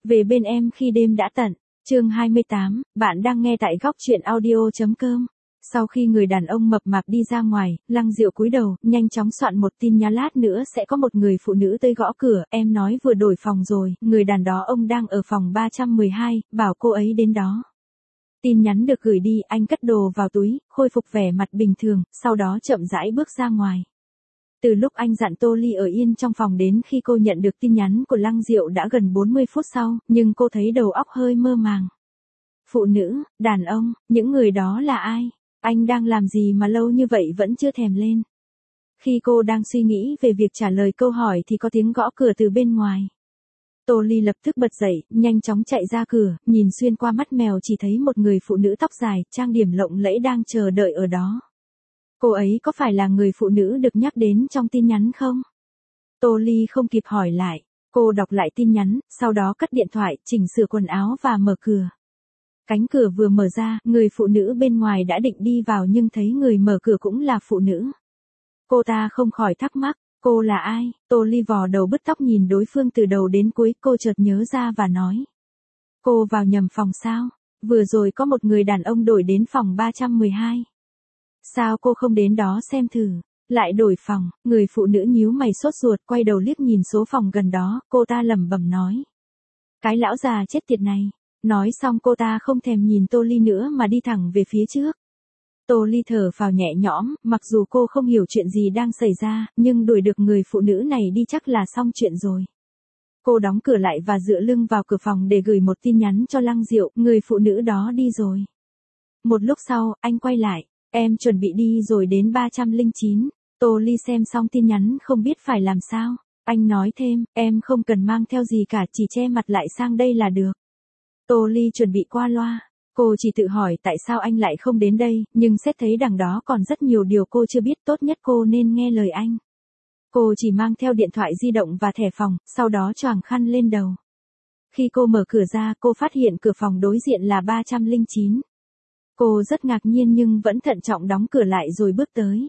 Về bên em khi đêm đã tận. Chương 28, bạn đang nghe tại góc truyện audio.com. Sau khi người đàn ông mập mạp đi ra ngoài, Lăng Diệu cúi đầu, nhanh chóng soạn một tin nhắn lát nữa sẽ có một người phụ nữ tới gõ cửa, em nói vừa đổi phòng rồi, người đàn đó ông đang ở phòng 312, bảo cô ấy đến đó. Tin nhắn được gửi đi, anh cất đồ vào túi, khôi phục vẻ mặt bình thường, sau đó chậm rãi bước ra ngoài. Từ lúc anh dặn Tô Ly ở yên trong phòng đến khi cô nhận được tin nhắn của Lăng Diệu đã gần 40 phút sau, nhưng cô thấy đầu óc hơi mơ màng. Phụ nữ, đàn ông, những người đó là ai? Anh đang làm gì mà lâu như vậy vẫn chưa thèm lên? Khi cô đang suy nghĩ về việc trả lời câu hỏi thì có tiếng gõ cửa từ bên ngoài. Tô Ly lập tức bật dậy, nhanh chóng chạy ra cửa, nhìn xuyên qua mắt mèo chỉ thấy một người phụ nữ tóc dài, trang điểm lộng lẫy đang chờ đợi ở đó. Cô ấy có phải là người phụ nữ được nhắc đến trong tin nhắn không? Tô Ly không kịp hỏi lại, cô đọc lại tin nhắn, sau đó cất điện thoại, chỉnh sửa quần áo và mở cửa. Cánh cửa vừa mở ra, người phụ nữ bên ngoài đã định đi vào nhưng thấy người mở cửa cũng là phụ nữ. Cô ta không khỏi thắc mắc, cô là ai? Tô Ly vò đầu bứt tóc nhìn đối phương từ đầu đến cuối, cô chợt nhớ ra và nói. Cô vào nhầm phòng sao? Vừa rồi có một người đàn ông đổi đến phòng 312. Sao cô không đến đó xem thử? Lại đổi phòng, người phụ nữ nhíu mày sốt ruột quay đầu liếc nhìn số phòng gần đó, cô ta lẩm bẩm nói. Cái lão già chết tiệt này. Nói xong cô ta không thèm nhìn Tô Ly nữa mà đi thẳng về phía trước. Tô Ly thở phào nhẹ nhõm, mặc dù cô không hiểu chuyện gì đang xảy ra, nhưng đuổi được người phụ nữ này đi chắc là xong chuyện rồi. Cô đóng cửa lại và dựa lưng vào cửa phòng để gửi một tin nhắn cho Lăng Diệu, người phụ nữ đó đi rồi. Một lúc sau, anh quay lại, em chuẩn bị đi rồi đến 309. Tô Ly xem xong tin nhắn không biết phải làm sao. Anh nói thêm, em không cần mang theo gì cả, chỉ che mặt lại sang đây là được. Tô Ly chuẩn bị qua loa, cô chỉ tự hỏi tại sao anh lại không đến đây, nhưng xét thấy đằng đó còn rất nhiều điều cô chưa biết, tốt nhất cô nên nghe lời anh. Cô chỉ mang theo điện thoại di động và thẻ phòng, sau đó choàng khăn lên đầu. Khi cô mở cửa ra, cô phát hiện cửa phòng đối diện là 309. Cô rất ngạc nhiên nhưng vẫn thận trọng đóng cửa lại rồi bước tới.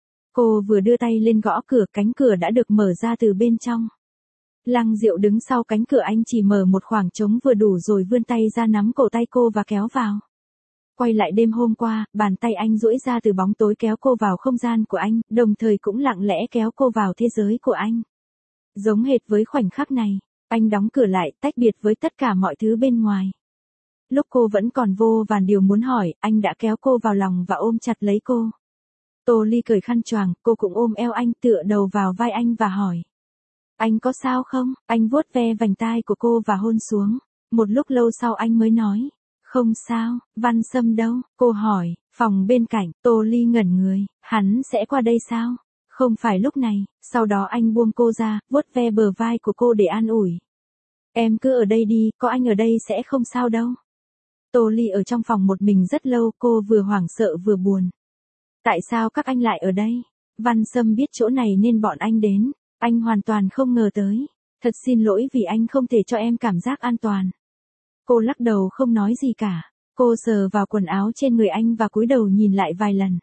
Cô vừa đưa tay lên gõ cửa, cánh cửa đã được mở ra từ bên trong. Lăng Diệu đứng sau cánh cửa, anh chỉ mở một khoảng trống vừa đủ rồi vươn tay ra nắm cổ tay cô và kéo vào. Quay lại đêm hôm qua, bàn tay anh duỗi ra từ bóng tối kéo cô vào không gian của anh, đồng thời cũng lặng lẽ kéo cô vào thế giới của anh. Giống hệt với khoảnh khắc này, anh đóng cửa lại, tách biệt với tất cả mọi thứ bên ngoài. Lúc cô vẫn còn vô vàn điều muốn hỏi, anh đã kéo cô vào lòng và ôm chặt lấy cô. Tô Ly cởi khăn choàng, cô cũng ôm eo anh, tựa đầu vào vai anh và hỏi. Anh có sao không? Anh vuốt ve vành tai của cô và hôn xuống. Một lúc lâu sau anh mới nói. Không sao, Văn Sâm đâu? Cô hỏi, phòng bên cạnh, Tô Ly ngẩn người, hắn sẽ qua đây sao? Không phải lúc này, sau đó anh buông cô ra, vuốt ve bờ vai của cô để an ủi. Em cứ ở đây đi, có anh ở đây sẽ không sao đâu. Tô Ly ở trong phòng một mình rất lâu, cô vừa hoảng sợ vừa buồn. Tại sao các anh lại ở đây? Văn Sâm biết chỗ này nên bọn anh đến. Anh hoàn toàn không ngờ tới. Thật xin lỗi vì anh không thể cho em cảm giác an toàn. Cô lắc đầu không nói gì cả. Cô sờ vào quần áo trên người anh và cúi đầu nhìn lại vài lần.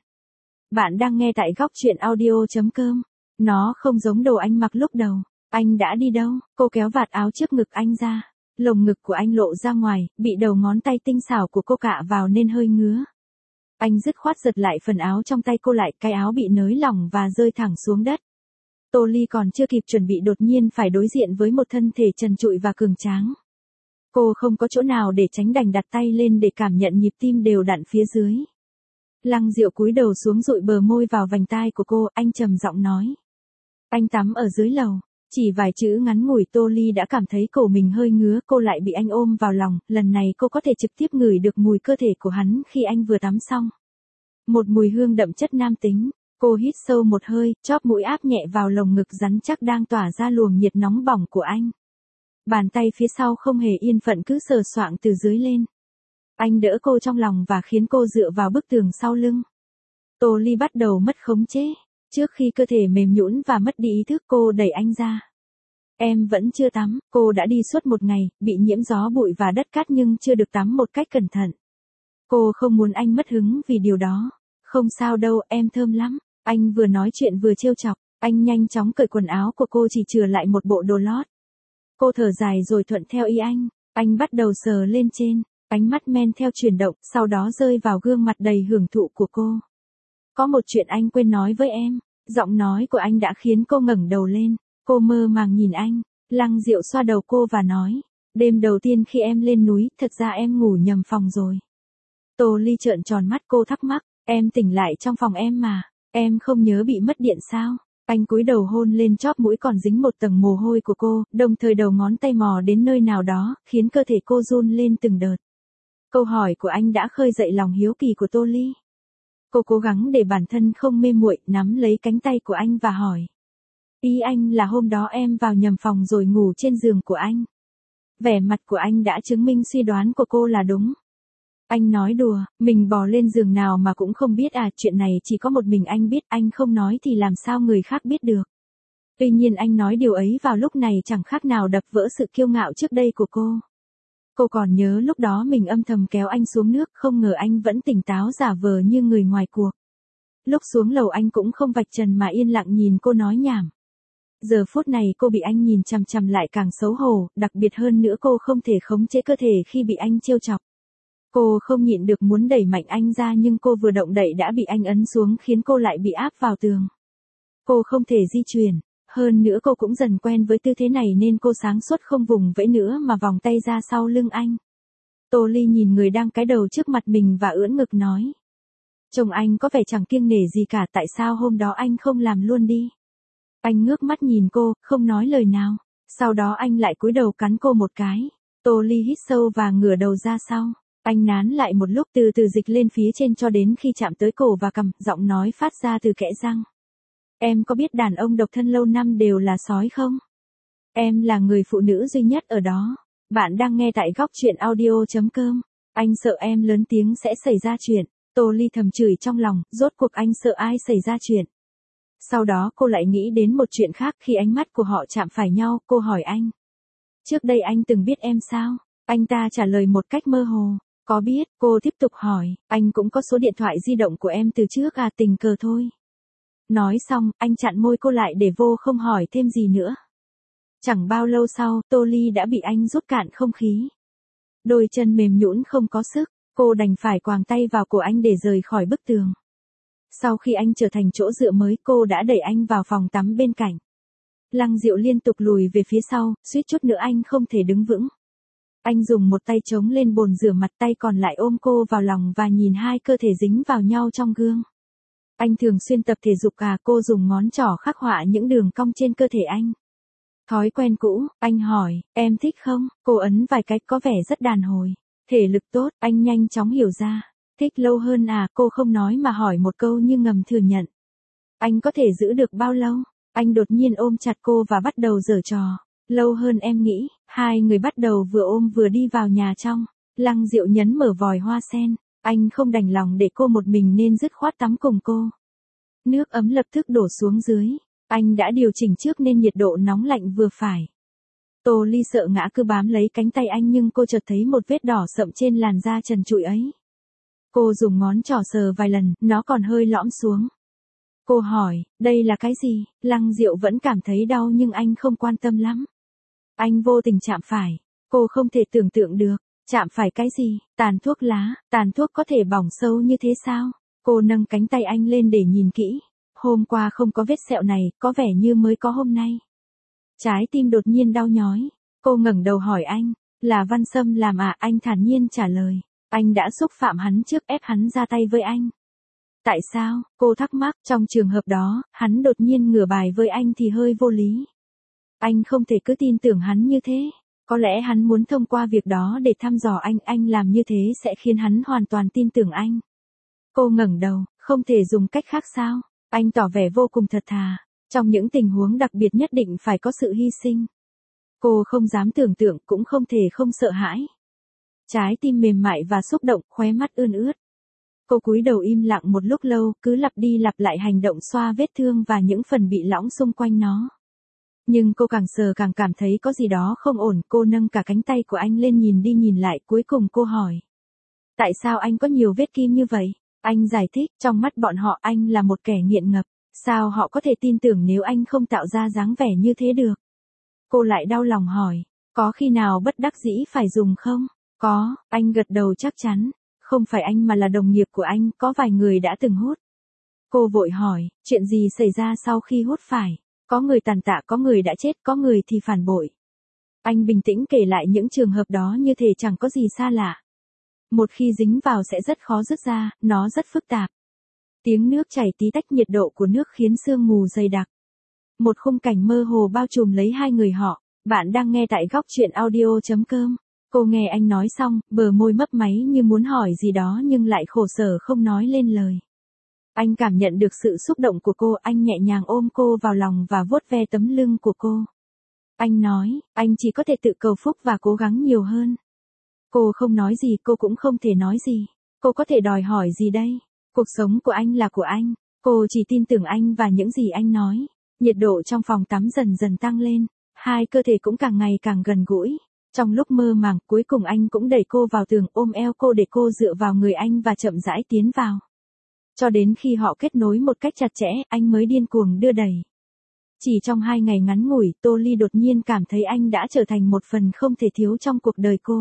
Bạn đang nghe tại góc truyện audio.com. Nó không giống đồ anh mặc lúc đầu. Anh đã đi đâu? Cô kéo vạt áo trước ngực anh ra. Lồng ngực của anh lộ ra ngoài, bị đầu ngón tay tinh xảo của cô cạ vào nên hơi ngứa. Anh dứt khoát giật lại phần áo trong tay cô lại, cái áo bị nới lỏng và rơi thẳng xuống đất. Tô Ly còn chưa kịp chuẩn bị đột nhiên phải đối diện với một thân thể trần trụi và cường tráng. Cô không có chỗ nào để tránh đành đặt tay lên để cảm nhận nhịp tim đều đặn phía dưới. Lăng Diệu cúi đầu xuống dụi bờ môi vào vành tai của cô, anh trầm giọng nói. Anh tắm ở dưới lầu. Chỉ vài chữ ngắn ngủi Tô Ly đã cảm thấy cổ mình hơi ngứa, cô lại bị anh ôm vào lòng, lần này cô có thể trực tiếp ngửi được mùi cơ thể của hắn khi anh vừa tắm xong. Một mùi hương đậm chất nam tính. Cô hít sâu một hơi, chóp mũi áp nhẹ vào lồng ngực rắn chắc đang tỏa ra luồng nhiệt nóng bỏng của anh. Bàn tay phía sau không hề yên phận cứ sờ soạng từ dưới lên. Anh đỡ cô trong lòng và khiến cô dựa vào bức tường sau lưng. Tô Ly bắt đầu mất khống chế. Trước khi cơ thể mềm nhũn và mất đi ý thức, cô đẩy anh ra. Em vẫn chưa tắm, cô đã đi suốt một ngày, bị nhiễm gió bụi và đất cát nhưng chưa được tắm một cách cẩn thận. Cô không muốn anh mất hứng vì điều đó. Không sao đâu, em thơm lắm. Anh vừa nói chuyện vừa trêu chọc, anh nhanh chóng cởi quần áo của cô chỉ chừa lại một bộ đồ lót. Cô thở dài rồi thuận theo ý anh. Anh bắt đầu sờ lên trên, ánh mắt men theo chuyển động, sau đó rơi vào gương mặt đầy hưởng thụ của cô. Có một chuyện anh quên nói với em. Giọng nói của anh đã khiến cô ngẩng đầu lên. Cô mơ màng nhìn anh. Lăng Diệu xoa đầu cô và nói. Đêm đầu tiên khi em lên núi, thật ra em ngủ nhầm phòng rồi. Tô Ly trợn tròn mắt, cô thắc mắc. Em tỉnh lại trong phòng em mà. Em không nhớ bị mất điện sao? Anh cúi đầu hôn lên chóp mũi còn dính một tầng mồ hôi của cô, đồng thời đầu ngón tay mò đến nơi nào đó, khiến cơ thể cô run lên từng đợt. Câu hỏi của anh đã khơi dậy lòng hiếu kỳ của Tô Ly. Cô cố gắng để bản thân không mê muội, nắm lấy cánh tay của anh và hỏi. Ý anh là hôm đó em vào nhầm phòng rồi ngủ trên giường của anh. Vẻ mặt của anh đã chứng minh suy đoán của cô là đúng. Anh nói đùa, mình bò lên giường nào mà cũng không biết à, chuyện này chỉ có một mình anh biết, anh không nói thì làm sao người khác biết được. Tuy nhiên anh nói điều ấy vào lúc này chẳng khác nào đập vỡ sự kiêu ngạo trước đây của cô. Cô còn nhớ lúc đó mình âm thầm kéo anh xuống nước, không ngờ anh vẫn tỉnh táo giả vờ như người ngoài cuộc. Lúc xuống lầu anh cũng không vạch trần mà yên lặng nhìn cô nói nhảm. Giờ phút này cô bị anh nhìn chằm chằm lại càng xấu hổ, đặc biệt hơn nữa cô không thể khống chế cơ thể khi bị anh trêu chọc. Cô không nhịn được muốn đẩy mạnh anh ra nhưng cô vừa động đậy đã bị anh ấn xuống khiến cô lại bị áp vào tường. Cô không thể di chuyển, hơn nữa cô cũng dần quen với tư thế này nên cô sáng suốt không vùng vẫy nữa mà vòng tay ra sau lưng anh. Tô Ly nhìn người đang cái đầu trước mặt mình và ưỡn ngực nói. Chồng anh có vẻ chẳng kiêng nể gì cả, tại sao hôm đó anh không làm luôn đi? Anh ngước mắt nhìn cô, không nói lời nào. Sau đó anh lại cúi đầu cắn cô một cái. Tô Ly hít sâu và ngửa đầu ra sau. Anh nán lại một lúc từ từ dịch lên phía trên cho đến khi chạm tới cổ và cằm, giọng nói phát ra từ kẽ răng. Em có biết đàn ông độc thân lâu năm đều là sói không? Em là người phụ nữ duy nhất ở đó. Bạn đang nghe tại góc truyện audio.com. Anh sợ em lớn tiếng sẽ xảy ra chuyện. Tô Ly thầm chửi trong lòng, rốt cuộc anh sợ ai xảy ra chuyện. Sau đó cô lại nghĩ đến một chuyện khác khi ánh mắt của họ chạm phải nhau, cô hỏi anh. Trước đây anh từng biết em sao? Anh ta trả lời một cách mơ hồ. Có biết, cô tiếp tục hỏi, anh cũng có số điện thoại di động của em từ trước à, tình cờ thôi. Nói xong, anh chặn môi cô lại để vô không hỏi thêm gì nữa. Chẳng bao lâu sau, Tô Ly đã bị anh rút cạn không khí. Đôi chân mềm nhũn không có sức, cô đành phải quàng tay vào cổ anh để rời khỏi bức tường. Sau khi anh trở thành chỗ dựa mới, cô đã đẩy anh vào phòng tắm bên cạnh. Lăng Diệu liên tục lùi về phía sau, suýt chút nữa anh không thể đứng vững. Anh dùng một tay chống lên bồn rửa mặt, tay còn lại ôm cô vào lòng và nhìn hai cơ thể dính vào nhau trong gương. Anh thường xuyên tập thể dục à, cô dùng ngón trỏ khắc họa những đường cong trên cơ thể anh. Thói quen cũ, anh hỏi, em thích không? Cô ấn vài cái có vẻ rất đàn hồi. Thể lực tốt, anh nhanh chóng hiểu ra. Thích lâu hơn à, cô không nói mà hỏi một câu như ngầm thừa nhận. Anh có thể giữ được bao lâu? Anh đột nhiên ôm chặt cô và bắt đầu giở trò. Lâu hơn em nghĩ, hai người bắt đầu vừa ôm vừa đi vào nhà trong. Lăng Diệu nhấn mở vòi hoa sen. Anh không đành lòng để cô một mình nên dứt khoát tắm cùng cô. Nước ấm lập tức đổ xuống dưới. Anh đã điều chỉnh trước nên nhiệt độ nóng lạnh vừa phải. Tô Ly sợ ngã cứ bám lấy cánh tay anh nhưng cô chợt thấy một vết đỏ sậm trên làn da trần trụi ấy. Cô dùng ngón trỏ sờ vài lần, nó còn hơi lõm xuống. Cô hỏi, đây là cái gì? Lăng Diệu vẫn cảm thấy đau nhưng anh không quan tâm lắm. Anh vô tình chạm phải. Cô không thể tưởng tượng được. Chạm phải cái gì? Tàn thuốc lá. Tàn thuốc có thể bỏng sâu như thế sao? Cô nâng cánh tay anh lên để nhìn kỹ. Hôm qua không có vết sẹo này, có vẻ như mới có hôm nay. Trái tim đột nhiên đau nhói. Cô ngẩng đầu hỏi anh, là Văn Sâm làm à? Anh thản nhiên trả lời. Anh đã xúc phạm hắn trước, ép hắn ra tay với anh. Tại sao? Cô thắc mắc, trong trường hợp đó, hắn đột nhiên ngửa bài với anh thì hơi vô lý. Anh không thể cứ tin tưởng hắn như thế. Có lẽ hắn muốn thông qua việc đó để thăm dò anh làm như thế sẽ khiến hắn hoàn toàn tin tưởng anh. Cô ngẩng đầu, không thể dùng cách khác sao? Anh tỏ vẻ vô cùng thật thà. Trong những tình huống đặc biệt nhất định phải có sự hy sinh. Cô không dám tưởng tượng cũng không thể không sợ hãi. Trái tim mềm mại và xúc động, khóe mắt ươn ướt. Cô cúi đầu im lặng một lúc lâu, cứ lặp đi lặp lại hành động xoa vết thương và những phần bị lõng xung quanh nó. Nhưng cô càng sờ càng cảm thấy có gì đó không ổn, cô nâng cả cánh tay của anh lên nhìn đi nhìn lại, cuối cùng cô hỏi. Tại sao anh có nhiều vết kim như vậy? Anh giải thích, trong mắt bọn họ anh là một kẻ nghiện ngập, sao họ có thể tin tưởng nếu anh không tạo ra dáng vẻ như thế được? Cô lại đau lòng hỏi, Có khi nào bất đắc dĩ phải dùng không? Có, anh gật đầu chắc chắn. Không phải anh mà là đồng nghiệp của anh, có vài người đã từng hút. Cô vội hỏi, chuyện gì xảy ra sau khi hút phải? Có người tàn tạ, có người đã chết, có người thì phản bội. Anh bình tĩnh kể lại những trường hợp đó như thể chẳng có gì xa lạ. Một khi dính vào sẽ rất khó dứt ra, nó rất phức tạp. Tiếng nước chảy tí tách, nhiệt độ của nước khiến sương mù dày đặc. Một khung cảnh mơ hồ bao trùm lấy hai người họ. Bạn đang nghe tại góc truyện audio.com. Cô nghe anh nói xong, bờ môi mấp máy như muốn hỏi gì đó nhưng lại khổ sở không nói lên lời. Anh cảm nhận được sự xúc động của cô, anh nhẹ nhàng ôm cô vào lòng và vuốt ve tấm lưng của cô. Anh nói, anh chỉ có thể tự cầu phúc và cố gắng nhiều hơn. Cô không nói gì, cô cũng không thể nói gì. Cô có thể đòi hỏi gì đây? Cuộc sống của anh là của anh. Cô chỉ tin tưởng anh và những gì anh nói. Nhiệt độ trong phòng tắm dần dần tăng lên. Hai cơ thể cũng càng ngày càng gần gũi. Trong lúc mơ màng, cuối cùng anh cũng đẩy cô vào tường, ôm eo cô để cô dựa vào người anh và chậm rãi tiến vào. Cho đến khi họ kết nối một cách chặt chẽ, anh mới điên cuồng đưa đẩy. Chỉ trong 2 ngày ngắn ngủi, Tô Ly đột nhiên cảm thấy anh đã trở thành một phần không thể thiếu trong cuộc đời cô.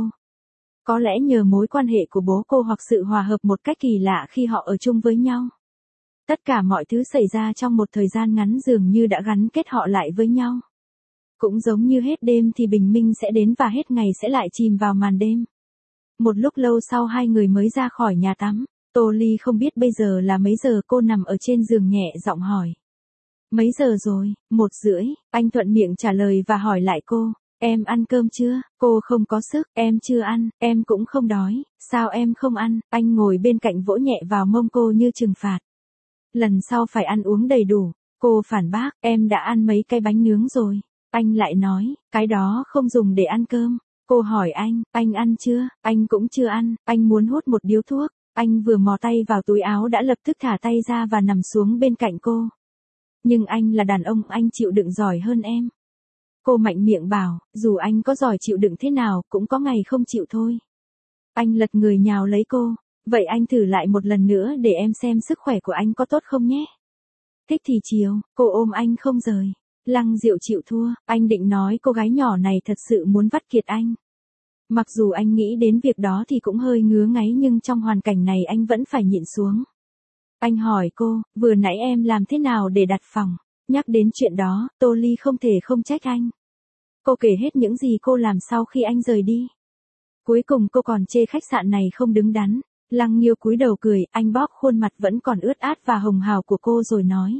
Có lẽ nhờ mối quan hệ của bố cô hoặc sự hòa hợp một cách kỳ lạ khi họ ở chung với nhau. Tất cả mọi thứ xảy ra trong một thời gian ngắn dường như đã gắn kết họ lại với nhau. Cũng giống như hết đêm thì bình minh sẽ đến và hết ngày sẽ lại chìm vào màn đêm. Một lúc lâu sau hai người mới ra khỏi nhà tắm. Tô Ly không biết bây giờ là mấy giờ, cô nằm ở trên giường nhẹ giọng hỏi. Mấy giờ rồi? 1:30, anh thuận miệng trả lời và hỏi lại cô. Em ăn cơm chưa? Cô không có sức. Em chưa ăn, em cũng không đói. Sao em không ăn? Anh ngồi bên cạnh vỗ nhẹ vào mông cô như trừng phạt. Lần sau phải ăn uống đầy đủ. Cô phản bác, em đã ăn mấy cái bánh nướng rồi. Anh lại nói, cái đó không dùng để ăn cơm. Cô hỏi anh ăn chưa? Anh cũng chưa ăn, anh muốn hút một điếu thuốc. Anh vừa mò tay vào túi áo đã lập tức thả tay ra và nằm xuống bên cạnh cô. Nhưng anh là đàn ông, anh chịu đựng giỏi hơn em. Cô mạnh miệng bảo, dù anh có giỏi chịu đựng thế nào, cũng có ngày không chịu thôi. Anh lật người nhào lấy cô. Vậy anh thử lại một lần nữa để em xem sức khỏe của anh có tốt không nhé. Thích thì chiều, cô ôm anh không rời. Lăng Diệu chịu thua, anh định nói cô gái nhỏ này thật sự muốn vắt kiệt anh. Mặc dù anh nghĩ đến việc đó thì cũng hơi ngứa ngáy nhưng trong hoàn cảnh này anh vẫn phải nhịn xuống. Anh hỏi cô, vừa nãy em làm thế nào để đặt phòng? Nhắc đến chuyện đó, Tô Ly không thể không trách anh. Cô kể hết những gì cô làm sau khi anh rời đi. Cuối cùng cô còn chê khách sạn này không đứng đắn. Lăng Nghiêu cúi đầu cười, anh bóp khuôn mặt vẫn còn ướt át và hồng hào của cô rồi nói.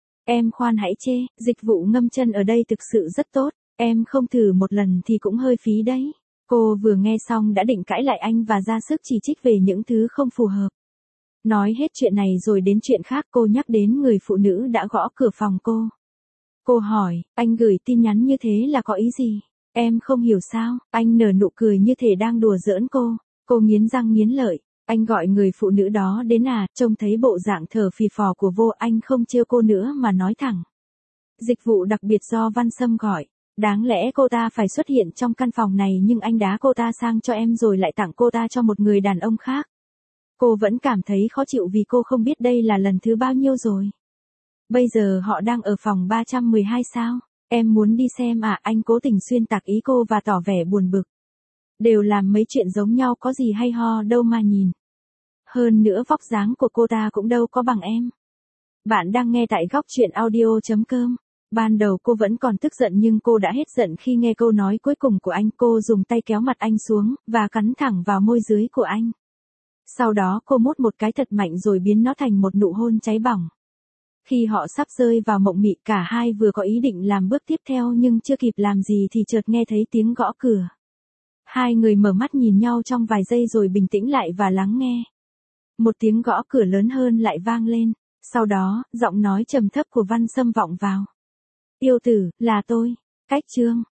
Em khoan hãy chê, dịch vụ ngâm chân ở đây thực sự rất tốt, em không thử một lần thì cũng hơi phí đấy. Cô vừa nghe xong đã định cãi lại anh và ra sức chỉ trích về những thứ không phù hợp. Nói hết chuyện này rồi đến chuyện khác, cô nhắc đến người phụ nữ đã gõ cửa phòng cô. Cô hỏi, anh gửi tin nhắn như thế là có ý gì? Em không hiểu sao? Anh nở nụ cười như thể đang đùa giỡn cô. Cô nghiến răng nghiến lợi. Anh gọi người phụ nữ đó đến à, trông thấy bộ dạng thở phì phò của vô, anh không trêu cô nữa mà nói thẳng. Dịch vụ đặc biệt do Văn Sâm gọi. Đáng lẽ cô ta phải xuất hiện trong căn phòng này nhưng anh đá cô ta sang cho em rồi lại tặng cô ta cho một người đàn ông khác. Cô vẫn cảm thấy khó chịu vì cô không biết đây là lần thứ bao nhiêu rồi. Bây giờ họ đang ở phòng 312 sao? Em muốn đi xem à? Anh cố tình xuyên tạc ý cô và tỏ vẻ buồn bực. Đều làm mấy chuyện giống nhau có gì hay ho đâu mà nhìn. Hơn nữa vóc dáng của cô ta cũng đâu có bằng em. Bạn đang nghe tại góc truyện audio.com. Ban đầu cô vẫn còn tức giận nhưng cô đã hết giận khi nghe câu nói cuối cùng của anh. Cô dùng tay kéo mặt anh xuống, và cắn thẳng vào môi dưới của anh. Sau đó cô mút một cái thật mạnh rồi biến nó thành một nụ hôn cháy bỏng. Khi họ sắp rơi vào mộng mị, cả hai vừa có ý định làm bước tiếp theo nhưng chưa kịp làm gì thì chợt nghe thấy tiếng gõ cửa. Hai người mở mắt nhìn nhau trong vài giây rồi bình tĩnh lại và lắng nghe. Một tiếng gõ cửa lớn hơn lại vang lên. Sau đó, giọng nói trầm thấp của Văn Sâm vọng vào. Yêu tử, là tôi. Cách Trương.